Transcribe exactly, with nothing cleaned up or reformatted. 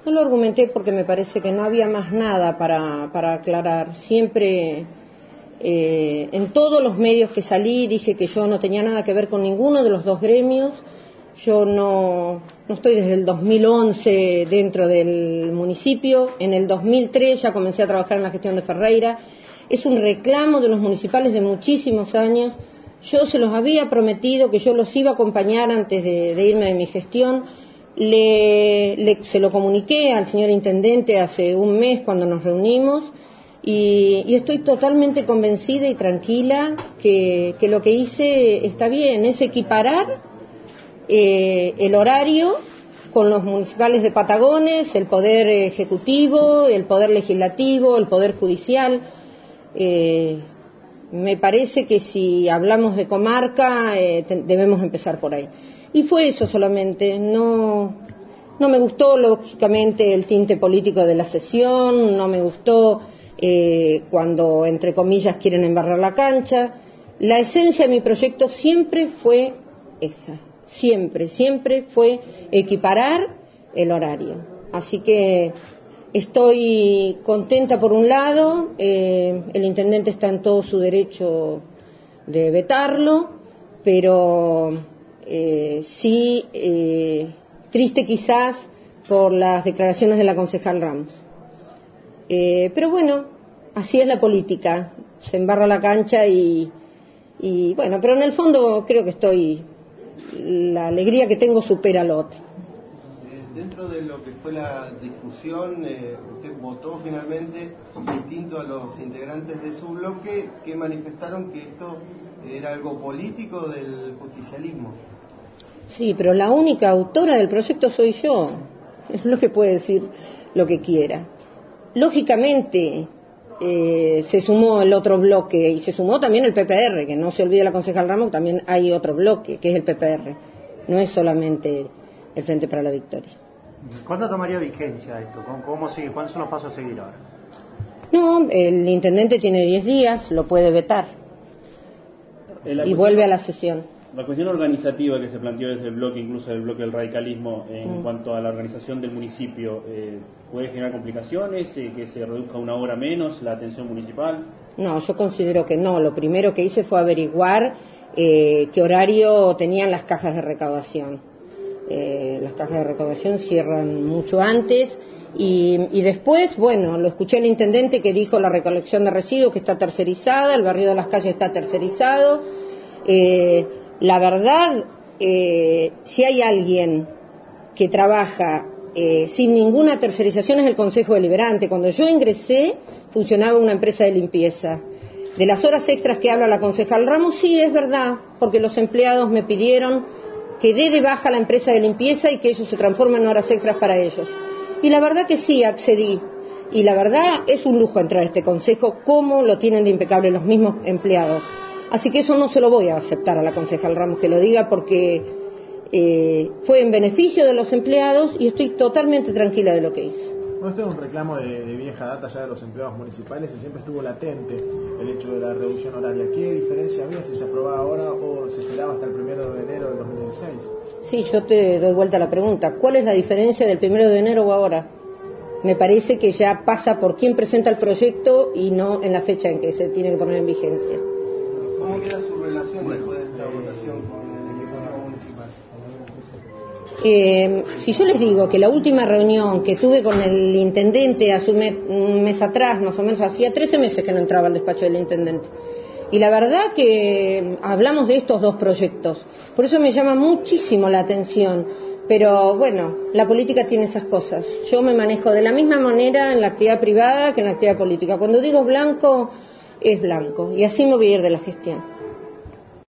No lo argumenté porque me parece que no había más nada para, para aclarar. Siempre, eh, en todos los medios que salí, dije que yo no tenía nada que ver con ninguno de los dos gremios. Yo no, no estoy desde el dos mil once dentro del municipio. En el dos mil tres ya comencé a trabajar en la gestión de Ferreira. Es un reclamo de los municipales de muchísimos años. Yo se los había prometido que yo los iba a acompañar antes de, de irme de mi gestión. Le, le, se lo comuniqué al señor intendente hace un mes cuando nos reunimos y, y estoy totalmente convencida y tranquila que, que lo que hice está bien, es equiparar eh, el horario con los municipales de Patagones, el poder ejecutivo, el poder legislativo, el poder judicial. Eh, me parece que si hablamos de comarca eh, te, debemos empezar por ahí. Y fue eso solamente, no, no me gustó lógicamente el tinte político de la sesión, no me gustó eh, cuando entre comillas quieren embarrar la cancha. La esencia de mi proyecto siempre fue esa, siempre, siempre fue equiparar el horario. Así que estoy contenta por un lado, eh, el intendente está en todo su derecho de vetarlo, pero Eh, sí, eh, triste quizás por las declaraciones de la concejal Ramos. Eh, pero bueno, así es la política, se embarra la cancha y, y bueno, pero en el fondo creo que estoy, la alegría que tengo supera lo otro. Eh, dentro de lo que fue la discusión, eh, usted votó finalmente distinto a los integrantes de su bloque que manifestaron que esto era algo político del justicialismo. Sí, pero la única autora del proyecto soy yo. Es lo que puede decir lo que quiera. Lógicamente eh, se sumó el otro bloque y se sumó también el P P R, que no se olvide la concejal Ramos, también hay otro bloque, que es el P P R. No es solamente el Frente para la Victoria. ¿Cuándo tomaría vigencia esto? ¿Cómo, cómo sigue? ¿Cuáles son los pasos a seguir ahora? No, el intendente tiene diez días, lo puede vetar y vuelve a la sesión. La cuestión organizativa que se planteó desde el bloque, incluso del bloque del radicalismo, en mm. cuanto a la organización del municipio, eh, ¿puede generar complicaciones, eh, que se reduzca una hora menos la atención municipal? No, yo considero que no. Lo primero que hice fue averiguar eh, qué horario tenían las cajas de recaudación. Eh, las cajas de recaudación cierran mucho antes y, y después, bueno, lo escuché al intendente que dijo la recolección de residuos que está tercerizada, el barrido de las calles está tercerizado. Eh, La verdad, eh, si hay alguien que trabaja eh, sin ninguna tercerización es el Consejo Deliberante. Cuando yo ingresé, funcionaba una empresa de limpieza. De las horas extras que habla la concejal Ramos, sí, es verdad, porque los empleados me pidieron que dé de baja la empresa de limpieza y que ellos se transformen en horas extras para ellos. Y la verdad que sí, accedí. Y la verdad es un lujo entrar a este consejo, como lo tienen de impecable los mismos empleados. Así que eso no se lo voy a aceptar a la concejal Ramos que lo diga, porque eh, fue en beneficio de los empleados y estoy totalmente tranquila de lo que hice. No, este es un reclamo de, de vieja data ya de los empleados municipales y siempre estuvo latente el hecho de la reducción horaria. ¿Qué diferencia había si se aprobaba ahora o se esperaba hasta el primero de enero del dos mil dieciséis? Sí, yo te doy vuelta a la pregunta. ¿Cuál es la diferencia del primero de enero o ahora? Me parece que ya pasa por quién presenta el proyecto y no en la fecha en que se tiene que poner en vigencia. ¿Cómo queda su relación después de esta votación con el Ejecutivo Municipal? Eh, si yo les digo que la última reunión que tuve con el intendente hace un mes, un mes atrás, más o menos, hacía trece meses que no entraba al despacho del intendente. Y la verdad que hablamos de estos dos proyectos. Por eso me llama muchísimo la atención. Pero bueno, la política tiene esas cosas. Yo me manejo de la misma manera en la actividad privada que en la actividad política. Cuando digo blanco, es blanco, y así me voy a ir de la gestión.